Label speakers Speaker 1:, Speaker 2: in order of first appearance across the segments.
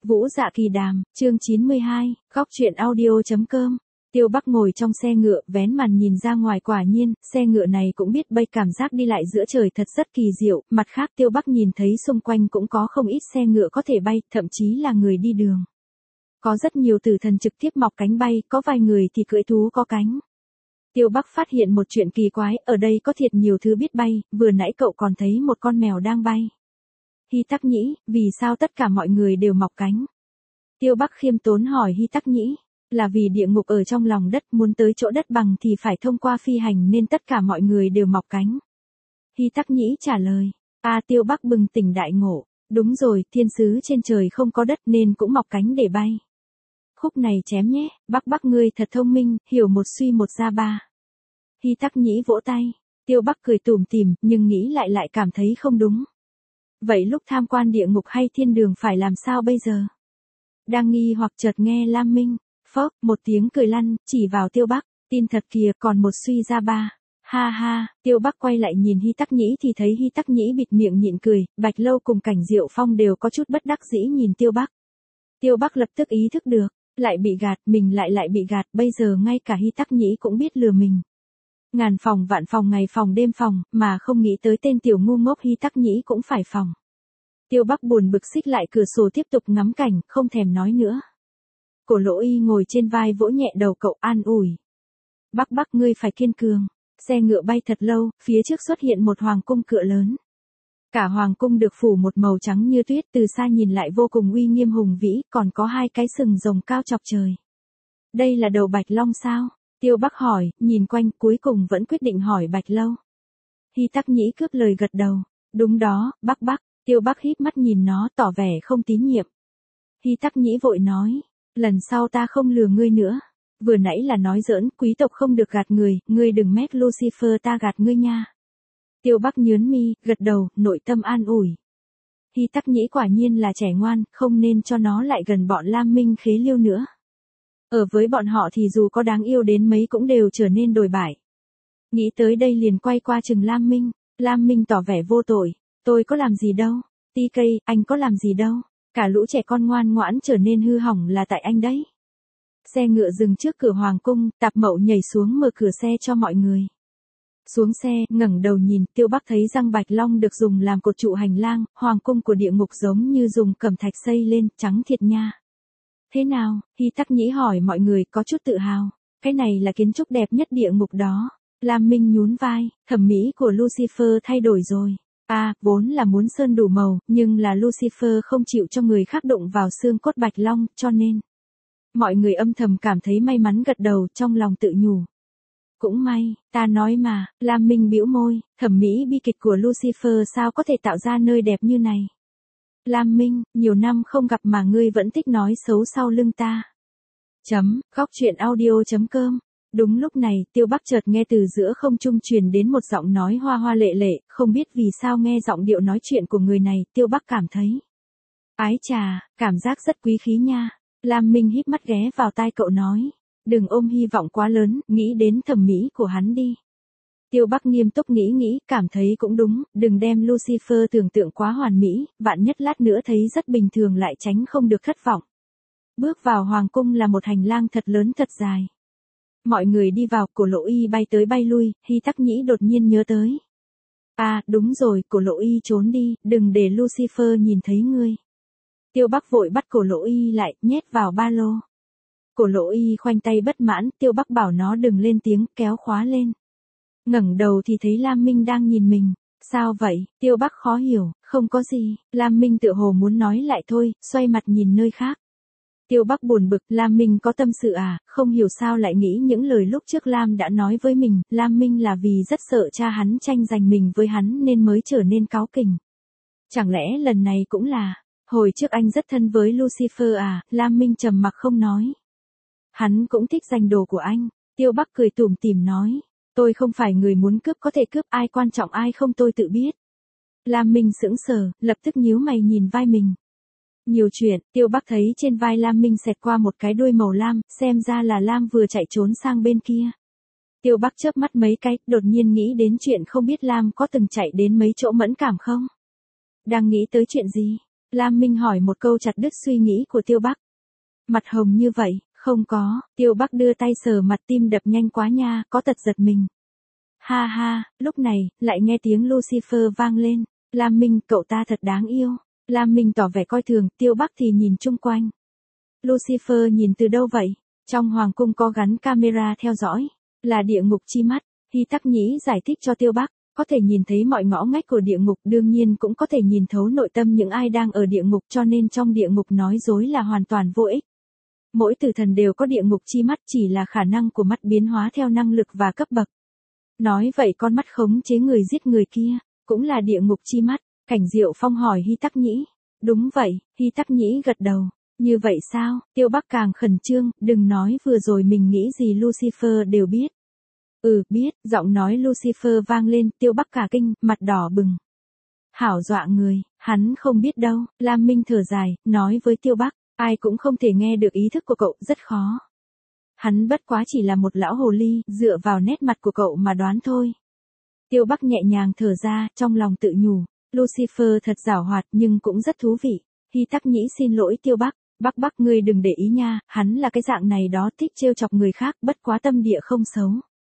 Speaker 1: Vũ Dạ Kỳ Đàm, chương 92, góc truyện audio.com. Tiêu Bắc ngồi trong xe ngựa, vén màn nhìn ra ngoài, quả nhiên, xe ngựa này cũng biết bay, cảm giác đi lại giữa trời thật rất kỳ diệu. Mặt khác Tiêu Bắc nhìn thấy xung quanh cũng có không ít xe ngựa có thể bay, thậm chí là người đi đường. Có rất nhiều tử thần trực tiếp mọc cánh bay, có vài người thì cưỡi thú có cánh. Tiêu Bắc phát hiện một chuyện kỳ quái, ở đây có thiệt nhiều thứ biết bay, vừa nãy cậu còn thấy một con mèo đang bay. Hy Tắc Nhĩ, vì sao tất cả mọi người đều mọc cánh? Tiêu Bắc khiêm tốn hỏi Hy Tắc Nhĩ, là vì địa ngục ở trong lòng đất, muốn tới chỗ đất bằng thì phải thông qua phi hành nên tất cả mọi người đều mọc cánh. Hy Tắc Nhĩ trả lời, Tiêu Bắc bừng tỉnh đại ngộ, đúng rồi, thiên sứ trên trời không có đất nên cũng mọc cánh để bay. Khúc này chém nhé, Bắc ngươi thật thông minh, hiểu một suy một ra ba. Hy Tắc Nhĩ vỗ tay, Tiêu Bắc cười tủm tỉm, nhưng nghĩ lại cảm thấy không đúng. Vậy lúc tham quan địa ngục hay thiên đường phải làm sao bây giờ? Đang nghi hoặc chợt nghe Lam Minh, phốc, một tiếng cười lăn, chỉ vào Tiêu Bắc, tin thật kìa, còn một suy ra ba. Ha ha, Tiêu Bắc quay lại nhìn Hy Tắc Nhĩ thì thấy Hy Tắc Nhĩ bịt miệng nhịn cười, Bạch Lâu cùng Cảnh Diệu Phong đều có chút bất đắc dĩ nhìn Tiêu Bắc. Tiêu Bắc lập tức ý thức được, lại bị gạt, mình lại bị gạt, bây giờ ngay cả Hy Tắc Nhĩ cũng biết lừa mình. Ngàn phòng vạn phòng, ngày phòng đêm phòng, mà không nghĩ tới tên tiểu ngu ngốc Hy Tắc Nhĩ cũng phải phòng. Tiêu Bắc buồn bực xích lại cửa sổ tiếp tục ngắm cảnh, không thèm nói nữa. Cổ Lỗ Y ngồi trên vai vỗ nhẹ đầu cậu, an ủi. Bắc ngươi phải kiên cường. Xe ngựa bay thật lâu, phía trước xuất hiện một hoàng cung cựa lớn. Cả hoàng cung được phủ một màu trắng như tuyết, từ xa nhìn lại vô cùng uy nghiêm hùng vĩ, còn có hai cái sừng rồng cao chọc trời. Đây là đầu Bạch Long sao? Tiêu Bắc hỏi, nhìn quanh cuối cùng vẫn quyết định hỏi Bạch Lâu. Hy Tắc Nhĩ cướp lời gật đầu. Đúng đó, Bắc. Tiêu Bắc híp mắt nhìn nó, tỏ vẻ không tín nhiệm. Hy Tắc Nhĩ vội nói, lần sau ta không lừa ngươi nữa. Vừa nãy là nói giỡn, quý tộc không được gạt người, ngươi đừng mét Lucifer ta gạt ngươi nha. Tiêu Bắc nhớn mi, gật đầu, nội tâm an ủi. Hy Tắc Nhĩ quả nhiên là trẻ ngoan, không nên cho nó lại gần bọn Lam Minh Khế Liêu nữa. Ở với bọn họ thì dù có đáng yêu đến mấy cũng đều trở nên đồi bại. Nghĩ tới đây liền quay qua chừng Lam Minh. Lam Minh tỏ vẻ vô tội. Tôi có làm gì đâu. TK, anh có làm gì đâu. Cả lũ trẻ con ngoan ngoãn trở nên hư hỏng là tại anh đấy. Xe ngựa dừng trước cửa hoàng cung, Tạp Mậu nhảy xuống mở cửa xe cho mọi người. Xuống xe, ngẩng đầu nhìn, Tiêu Bắc thấy răng Bạch Long được dùng làm cột trụ hành lang, hoàng cung của địa ngục giống như dùng cẩm thạch xây lên, trắng thiệt nha. Thế nào? Hy Tắc Nhĩ hỏi mọi người có chút tự hào. Cái này là kiến trúc đẹp nhất địa ngục đó. Lam Minh nhún vai, thẩm mỹ của Lucifer thay đổi rồi. Vốn là muốn sơn đủ màu, nhưng là Lucifer không chịu cho người khác đụng vào xương cốt Bạch Long, cho nên. Mọi người âm thầm cảm thấy may mắn gật đầu, trong lòng tự nhủ. Cũng may, ta nói mà, Lam Minh bĩu môi, thẩm mỹ bi kịch của Lucifer sao có thể tạo ra nơi đẹp như này. Lam Minh, nhiều năm không gặp mà ngươi vẫn thích nói xấu sau lưng ta. Góc truyện audio.com. Đúng lúc này, Tiêu Bắc chợt nghe từ giữa không trung truyền đến một giọng nói hoa hoa lệ lệ, không biết vì sao nghe giọng điệu nói chuyện của người này, Tiêu Bắc cảm thấy. Ái chà, cảm giác rất quý khí nha. Lam Minh híp mắt ghé vào tai cậu nói. Đừng ôm hy vọng quá lớn, nghĩ đến thẩm mỹ của hắn đi. Tiêu Bắc nghiêm túc nghĩ, cảm thấy cũng đúng, đừng đem Lucifer tưởng tượng quá hoàn mỹ, vạn nhất lát nữa thấy rất bình thường lại tránh không được thất vọng. Bước vào hoàng cung là một hành lang thật lớn thật dài. Mọi người đi vào, Cổ Lỗ Y bay tới bay lui, Hy Tắc Nhĩ đột nhiên nhớ tới. Đúng rồi, Cổ Lỗ Y trốn đi, đừng để Lucifer nhìn thấy ngươi. Tiêu Bắc vội bắt Cổ Lỗ Y lại, nhét vào ba lô. Cổ Lỗ Y khoanh tay bất mãn, Tiêu Bắc bảo nó đừng lên tiếng, kéo khóa lên. Ngẩng đầu thì thấy Lam Minh đang nhìn mình. Sao vậy? Tiêu Bắc khó hiểu, không có gì. Lam Minh tựa hồ muốn nói lại thôi, xoay mặt nhìn nơi khác. Tiêu Bắc buồn bực, Lam Minh có tâm sự không hiểu sao lại nghĩ những lời lúc trước Lam đã nói với mình, Lam Minh là vì rất sợ cha hắn tranh giành mình với hắn nên mới trở nên cáu kỉnh. Chẳng lẽ lần này cũng là, hồi trước anh rất thân với Lucifer Lam Minh trầm mặc không nói. Hắn cũng thích giành đồ của anh. Tiêu Bắc cười tủm tỉm nói, tôi không phải người muốn cướp, có thể cướp, ai quan trọng ai không tôi tự biết. Lam Minh sững sờ, lập tức nhíu mày nhìn vai mình. Nhiều chuyện, Tiêu Bắc thấy trên vai Lam Minh xẹt qua một cái đuôi màu lam, xem ra là Lam vừa chạy trốn sang bên kia. Tiêu Bắc chớp mắt mấy cái, đột nhiên nghĩ đến chuyện không biết Lam có từng chạy đến mấy chỗ mẫn cảm không? Đang nghĩ tới chuyện gì? Lam Minh hỏi một câu chặt đứt suy nghĩ của Tiêu Bắc. Mặt hồng như vậy, không có, Tiêu Bắc đưa tay sờ mặt, tim đập nhanh quá nha, có tật giật mình. Ha ha, lúc này, lại nghe tiếng Lucifer vang lên. Lam Minh, cậu ta thật đáng yêu. Lam Minh tỏ vẻ coi thường, Tiêu Bắc thì nhìn chung quanh. Lucifer nhìn từ đâu vậy? Trong hoàng cung có gắn camera theo dõi, là địa ngục chi mắt. Hy Tắc Nhĩ giải thích cho Tiêu Bắc, có thể nhìn thấy mọi ngõ ngách của địa ngục, đương nhiên cũng có thể nhìn thấu nội tâm những ai đang ở địa ngục, cho nên trong địa ngục nói dối là hoàn toàn vô ích. Mỗi tử thần đều có địa ngục chi mắt, chỉ là khả năng của mắt biến hóa theo năng lực và cấp bậc. Nói vậy con mắt khống chế người giết người kia, cũng là địa ngục chi mắt. Cảnh Diệu Phong hỏi Hy Tắc Nhĩ. Đúng vậy, Hy Tắc Nhĩ gật đầu. Như vậy sao? Tiêu Bắc càng khẩn trương, đừng nói vừa rồi mình nghĩ gì Lucifer đều biết. Biết, giọng nói Lucifer vang lên, Tiêu Bắc cả kinh, mặt đỏ bừng. Hảo dọa người, hắn không biết đâu. Lam Minh thở dài, nói với Tiêu Bắc, ai cũng không thể nghe được ý thức của cậu, rất khó. Hắn bất quá chỉ là một lão hồ ly, dựa vào nét mặt của cậu mà đoán thôi. Tiêu Bắc nhẹ nhàng thở ra, trong lòng tự nhủ, Lucifer thật giảo hoạt nhưng cũng rất thú vị. Hy Tắc Nhĩ xin lỗi Tiêu Bắc, Bắc ngươi đừng để ý nha, hắn là cái dạng này đó, thích trêu chọc người khác, bất quá tâm địa không xấu.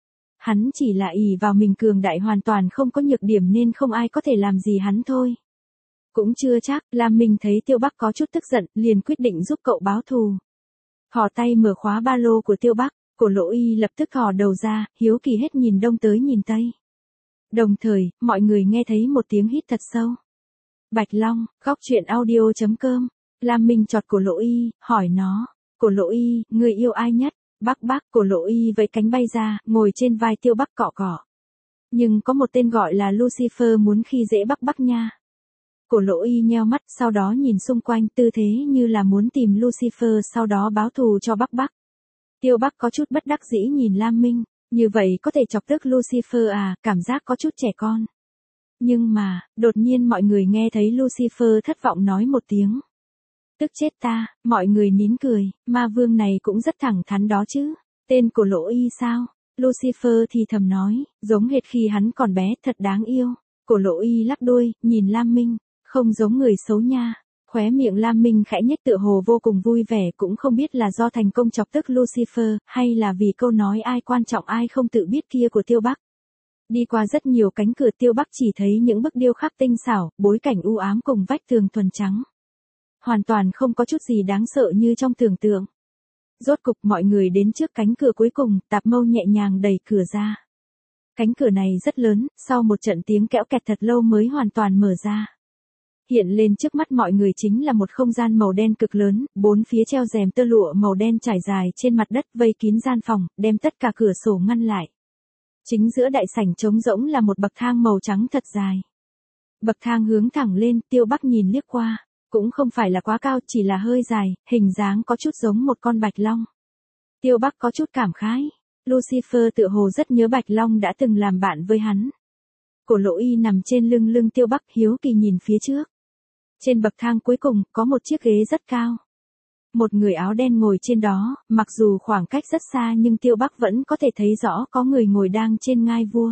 Speaker 1: Hắn chỉ là ỷ vào mình cường đại, hoàn toàn không có nhược điểm nên không ai có thể làm gì hắn thôi. Cũng chưa chắc. Lam Minh thấy Tiêu Bắc có chút tức giận, liền quyết định giúp cậu báo thù. Thò tay mở khóa ba lô của Tiêu Bắc, Cổ Lỗ Y lập tức thò đầu ra, hiếu kỳ hết nhìn đông tới nhìn tây. Đồng thời, mọi người nghe thấy một tiếng hít thật sâu. Bạch Long, góc truyện audio.com. Lam Minh chọt Cổ Lỗ Y, hỏi nó, Cổ Lỗ Y, người yêu ai nhất? Bắc, Cổ Lỗ Y với cánh bay ra, ngồi trên vai Tiêu Bắc cọ cọ. Nhưng có một tên gọi là Lucifer muốn khi dễ Bắc nha. Cổ Lỗ Y nheo mắt, sau đó nhìn xung quanh, tư thế như là muốn tìm Lucifer sau đó báo thù cho Bắc. Tiêu Bắc có chút bất đắc dĩ nhìn Lam Minh, như vậy có thể chọc tức Lucifer à, cảm giác có chút trẻ con. Nhưng mà, đột nhiên mọi người nghe thấy Lucifer thất vọng nói một tiếng. Tức chết ta, mọi người nín cười, ma vương này cũng rất thẳng thắn đó chứ. Tên Cổ Lỗ Y sao? Lucifer thì thầm nói, giống hệt khi hắn còn bé, thật đáng yêu. Cổ Lỗ Y lắc đuôi, nhìn Lam Minh, không giống người xấu nha. Khóe miệng Lam Minh khẽ nhếch tựa hồ vô cùng vui vẻ, cũng không biết là do thành công chọc tức Lucifer, hay là vì câu nói ai quan trọng ai không tự biết kia của Tiêu Bắc. Đi qua rất nhiều cánh cửa, Tiêu Bắc chỉ thấy những bức điêu khắc tinh xảo, bối cảnh u ám cùng vách tường thuần trắng. Hoàn toàn không có chút gì đáng sợ như trong tưởng tượng. Rốt cục mọi người đến trước cánh cửa cuối cùng, Tạp Mâu nhẹ nhàng đẩy cửa ra. Cánh cửa này rất lớn, sau một trận tiếng kẽo kẹt thật lâu mới hoàn toàn mở ra. Hiện lên trước mắt mọi người chính là một không gian màu đen cực lớn, bốn phía treo rèm tơ lụa màu đen trải dài trên mặt đất vây kín gian phòng, đem tất cả cửa sổ ngăn lại. Chính giữa đại sảnh trống rỗng là một bậc thang màu trắng thật dài. Bậc thang hướng thẳng lên, Tiêu Bắc nhìn liếc qua. Cũng không phải là quá cao, chỉ là hơi dài, hình dáng có chút giống một con bạch long. Tiêu Bắc có chút cảm khái. Lucifer tựa hồ rất nhớ bạch long đã từng làm bạn với hắn. Cổ Lỗ Y nằm trên lưng Tiêu Bắc, hiếu kỳ nhìn phía trước. Trên bậc thang cuối cùng, có một chiếc ghế rất cao. Một người áo đen ngồi trên đó, mặc dù khoảng cách rất xa nhưng Tiêu Bắc vẫn có thể thấy rõ có người ngồi đang trên ngai vua.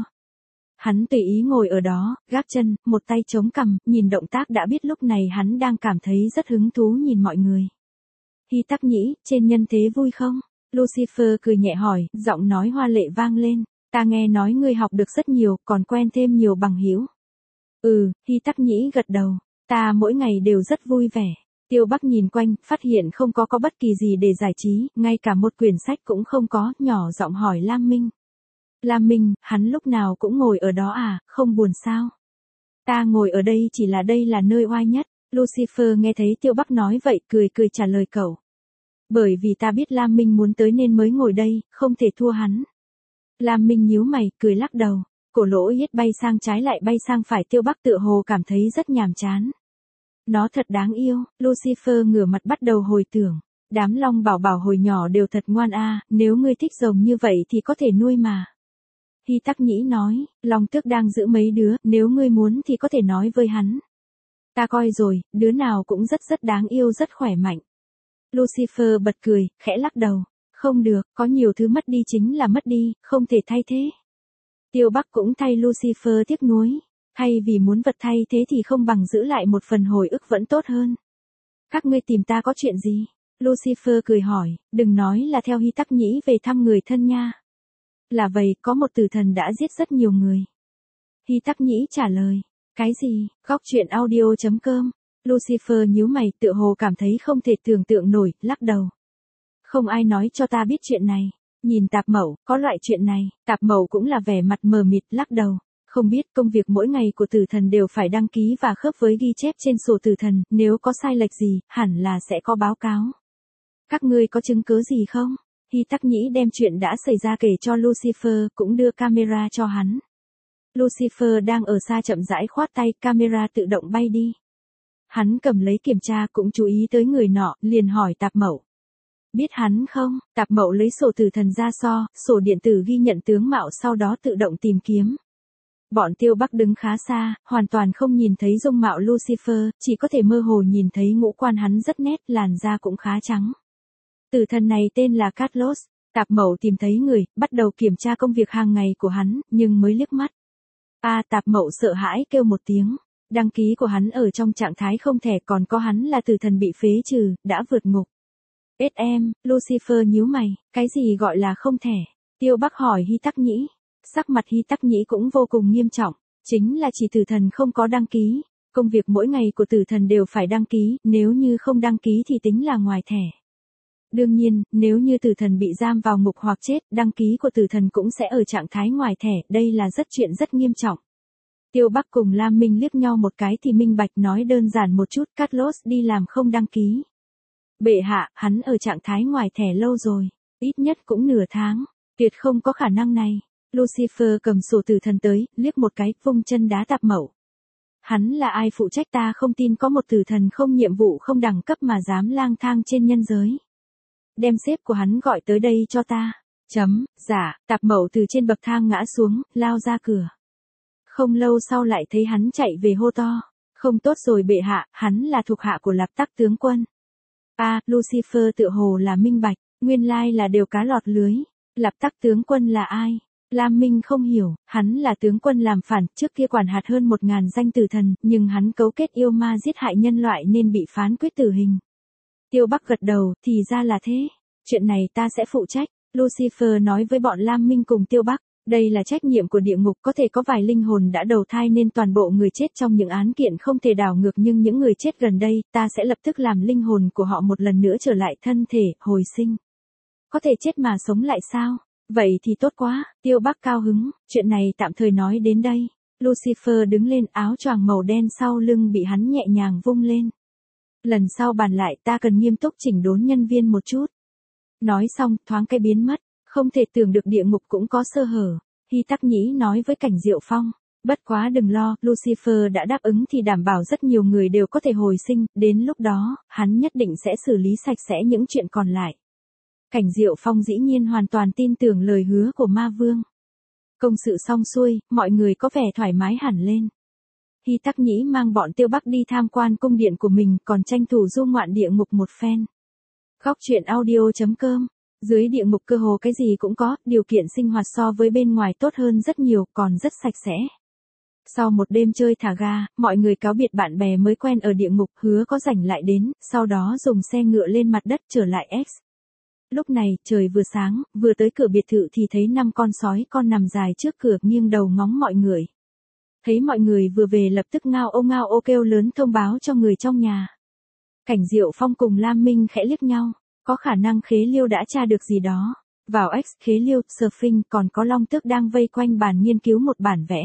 Speaker 1: Hắn tùy ý ngồi ở đó, gác chân, một tay chống cằm, nhìn động tác đã biết lúc này hắn đang cảm thấy rất hứng thú nhìn mọi người. Hy Tắc Nhĩ, trên nhân thế vui không? Lucifer cười nhẹ hỏi, giọng nói hoa lệ vang lên. Ta nghe nói ngươi học được rất nhiều, còn quen thêm nhiều bằng hữu. Hy Tắc Nhĩ gật đầu. Ta mỗi ngày đều rất vui vẻ. Tiêu Bắc nhìn quanh, phát hiện không có bất kỳ gì để giải trí, ngay cả một quyển sách cũng không có, nhỏ giọng hỏi Lam Minh. Lam Minh, hắn lúc nào cũng ngồi ở đó à, không buồn sao? Ta ngồi ở đây chỉ là đây là nơi oai nhất. Lucifer nghe thấy Tiêu Bắc nói vậy, cười trả lời cậu. Bởi vì ta biết Lam Minh muốn tới nên mới ngồi đây, không thể thua hắn. Lam Minh nhíu mày, cười lắc đầu. Cổ Lỗ Y bay sang trái lại bay sang phải, Tiêu Bắc tựa hồ cảm thấy rất nhàm chán. Nó thật đáng yêu. Lucifer ngửa mặt bắt đầu hồi tưởng. Đám long bảo bảo hồi nhỏ đều thật ngoan a, nếu ngươi thích rồng như vậy thì có thể nuôi mà. Hy Tắc Nhĩ nói, Long Tước đang giữ mấy đứa, nếu ngươi muốn thì có thể nói với hắn. Ta coi rồi, đứa nào cũng rất đáng yêu, rất khỏe mạnh. Lucifer bật cười, khẽ lắc đầu. Không được, có nhiều thứ mất đi chính là mất đi, không thể thay thế. Tiêu Bắc cũng thay Lucifer tiếc nuối. Thay vì muốn vật thay thế thì không bằng giữ lại một phần hồi ức vẫn tốt hơn. Các ngươi tìm ta có chuyện gì? Lucifer cười hỏi, đừng nói là theo Hy Tắc Nhĩ về thăm người thân nha. Là vậy, có một tử thần đã giết rất nhiều người. Hy Tắc Nhĩ trả lời, cái gì? Góc truyện audio.com. Lucifer nhíu mày, tựa hồ cảm thấy không thể tưởng tượng nổi, lắc đầu. Không ai nói cho ta biết chuyện này. Nhìn Tạp Mậu, có loại chuyện này. Tạp Mậu cũng là vẻ mặt mờ mịt, lắc đầu. Không biết, công việc mỗi ngày của tử thần đều phải đăng ký và khớp với ghi chép trên sổ tử thần, nếu có sai lệch gì, hẳn là sẽ có báo cáo. Các ngươi có chứng cứ gì không? Hy Tắc Nhĩ đem chuyện đã xảy ra kể cho Lucifer, cũng đưa camera cho hắn. Lucifer đang ở xa chậm rãi khoát tay, camera tự động bay đi. Hắn cầm lấy kiểm tra cũng chú ý tới người nọ, liền hỏi Tạp Mậu. Biết hắn không? Tạp Mậu lấy sổ tử thần ra sổ điện tử ghi nhận tướng mạo sau đó tự động tìm kiếm. Bọn Tiêu Bắc đứng khá xa, hoàn toàn không nhìn thấy dung mạo Lucifer, chỉ có thể mơ hồ nhìn thấy ngũ quan hắn rất nét, làn da cũng khá trắng. Tử thần này tên là Carlos. Tạp Mậu tìm thấy người, bắt đầu kiểm tra công việc hàng ngày của hắn, nhưng mới liếc mắt. Tạp Mậu sợ hãi kêu một tiếng. Đăng ký của hắn ở trong trạng thái không thẻ, còn có hắn là tử thần bị phế trừ, đã vượt ngục. Lucifer nhíu mày, cái gì gọi là không thẻ? Tiêu Bắc hỏi Hy Tắc Nhĩ. Sắc mặt Hy Tắc Nhĩ cũng vô cùng nghiêm trọng, chính là chỉ tử thần không có đăng ký. Công việc mỗi ngày của tử thần đều phải đăng ký, nếu như không đăng ký thì tính là ngoài thẻ. Đương nhiên, nếu như tử thần bị giam vào ngục hoặc chết, đăng ký của tử thần cũng sẽ ở trạng thái ngoài thẻ, đây là chuyện rất nghiêm trọng. Tiêu Bắc cùng Lam Minh liếc nhau một cái thì minh bạch, nói đơn giản một chút, Carlos đi làm không đăng ký. Bệ hạ, hắn ở trạng thái ngoài thẻ lâu rồi, ít nhất cũng nửa tháng, tuyệt không có khả năng này. Lucifer cầm sổ tử thần tới, liếc một cái, vung chân đá Tạp Mậu. Hắn là ai phụ trách, ta không tin có một tử thần không nhiệm vụ không đẳng cấp mà dám lang thang trên nhân giới. Đem sếp của hắn gọi tới đây cho ta. Dạ, Tạp Mậu từ trên bậc thang ngã xuống, lao ra cửa. Không lâu sau lại thấy hắn chạy về hô to. Không tốt rồi bệ hạ, hắn là thuộc hạ của Lạp Tắc tướng quân. Lucifer tựa hồ là minh bạch, nguyên lai là đều cá lọt lưới. Lạp Tắc tướng quân là ai? Lam Minh không hiểu, hắn là tướng quân làm phản, trước kia quản hạt hơn 1000 danh tử thần, nhưng hắn cấu kết yêu ma giết hại nhân loại nên bị phán quyết tử hình. Tiêu Bắc gật đầu, thì ra là thế. Chuyện này ta sẽ phụ trách. Lucifer nói với bọn Lam Minh cùng Tiêu Bắc. Đây là trách nhiệm của địa ngục, có thể có vài linh hồn đã đầu thai nên toàn bộ người chết trong những án kiện không thể đảo ngược, nhưng những người chết gần đây, ta sẽ lập tức làm linh hồn của họ một lần nữa trở lại thân thể, hồi sinh. Có thể chết mà sống lại sao? Vậy thì tốt quá, Tiêu Bắc cao hứng, chuyện này tạm thời nói đến đây. Lucifer đứng lên, áo choàng màu đen sau lưng bị hắn nhẹ nhàng vung lên. Lần sau bàn lại, ta cần nghiêm túc chỉnh đốn nhân viên một chút. Nói xong, thoáng cái biến mất, không thể tưởng được địa ngục cũng có sơ hở. Hy Tắc Nhĩ nói với Cảnh Diệu Phong, bất quá đừng lo, Lucifer đã đáp ứng thì đảm bảo rất nhiều người đều có thể hồi sinh, đến lúc đó, hắn nhất định sẽ xử lý sạch sẽ những chuyện còn lại. Cảnh Diệu Phong dĩ nhiên hoàn toàn tin tưởng lời hứa của Ma Vương. Công sự xong xuôi, mọi người có vẻ thoải mái hẳn lên. Hy Tắc Nhĩ mang bọn Tiêu Bắc đi tham quan cung điện của mình, còn tranh thủ du ngoạn địa ngục một phen. Góc truyện audio.com. Dưới địa ngục cơ hồ cái gì cũng có, điều kiện sinh hoạt so với bên ngoài tốt hơn rất nhiều, còn rất sạch sẽ. Sau một đêm chơi thả ga, mọi người cáo biệt bạn bè mới quen ở địa ngục, hứa có rảnh lại đến, sau đó dùng xe ngựa lên mặt đất trở lại X. Lúc này, trời vừa sáng, vừa tới cửa biệt thự thì thấy 5 con sói con nằm dài trước cửa nghiêng đầu ngóng mọi người. Thấy mọi người vừa về lập tức ngao ô kêu lớn thông báo cho người trong nhà. Cảnh Diệu Phong cùng Lam Minh khẽ liếc nhau, có khả năng Khế Liêu đã tra được gì đó. Vào X, Khế Liêu, Surfing còn có Long Tước đang vây quanh bàn nghiên cứu một bản vẽ.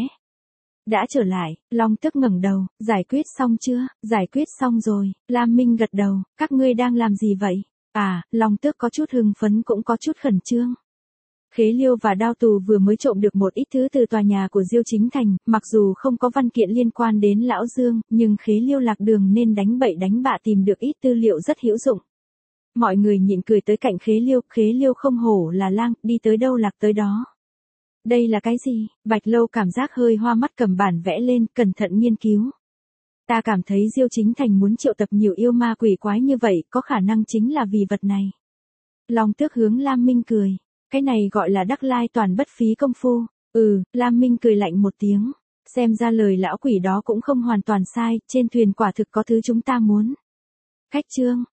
Speaker 1: Đã trở lại, Long Tước ngẩng đầu, giải quyết xong chưa? Giải quyết xong rồi, Lam Minh gật đầu, các ngươi đang làm gì vậy? Long Tước có chút hưng phấn cũng có chút khẩn trương. Khế Liêu và Đao Tù vừa mới trộm được một ít thứ từ tòa nhà của Diêu Chính Thành, mặc dù không có văn kiện liên quan đến Lão Dương, nhưng Khế Liêu lạc đường nên đánh bậy đánh bạ tìm được ít tư liệu rất hữu dụng. Mọi người nhịn cười tới cạnh Khế Liêu không hổ là lang, đi tới đâu lạc tới đó. Đây là cái gì? Bạch Lâu cảm giác hơi hoa mắt cầm bản vẽ lên, cẩn thận nghiên cứu. Ta cảm thấy Diêu Chính Thành muốn triệu tập nhiều yêu ma quỷ quái như vậy, có khả năng chính là vì vật này. Long Tước hướng Lam Minh cười. Cái này gọi là đắc lai toàn bất phí công phu. Lam Minh cười lạnh một tiếng. Xem ra lời lão quỷ đó cũng không hoàn toàn sai, trên thuyền quả thực có thứ chúng ta muốn. Khách Trương,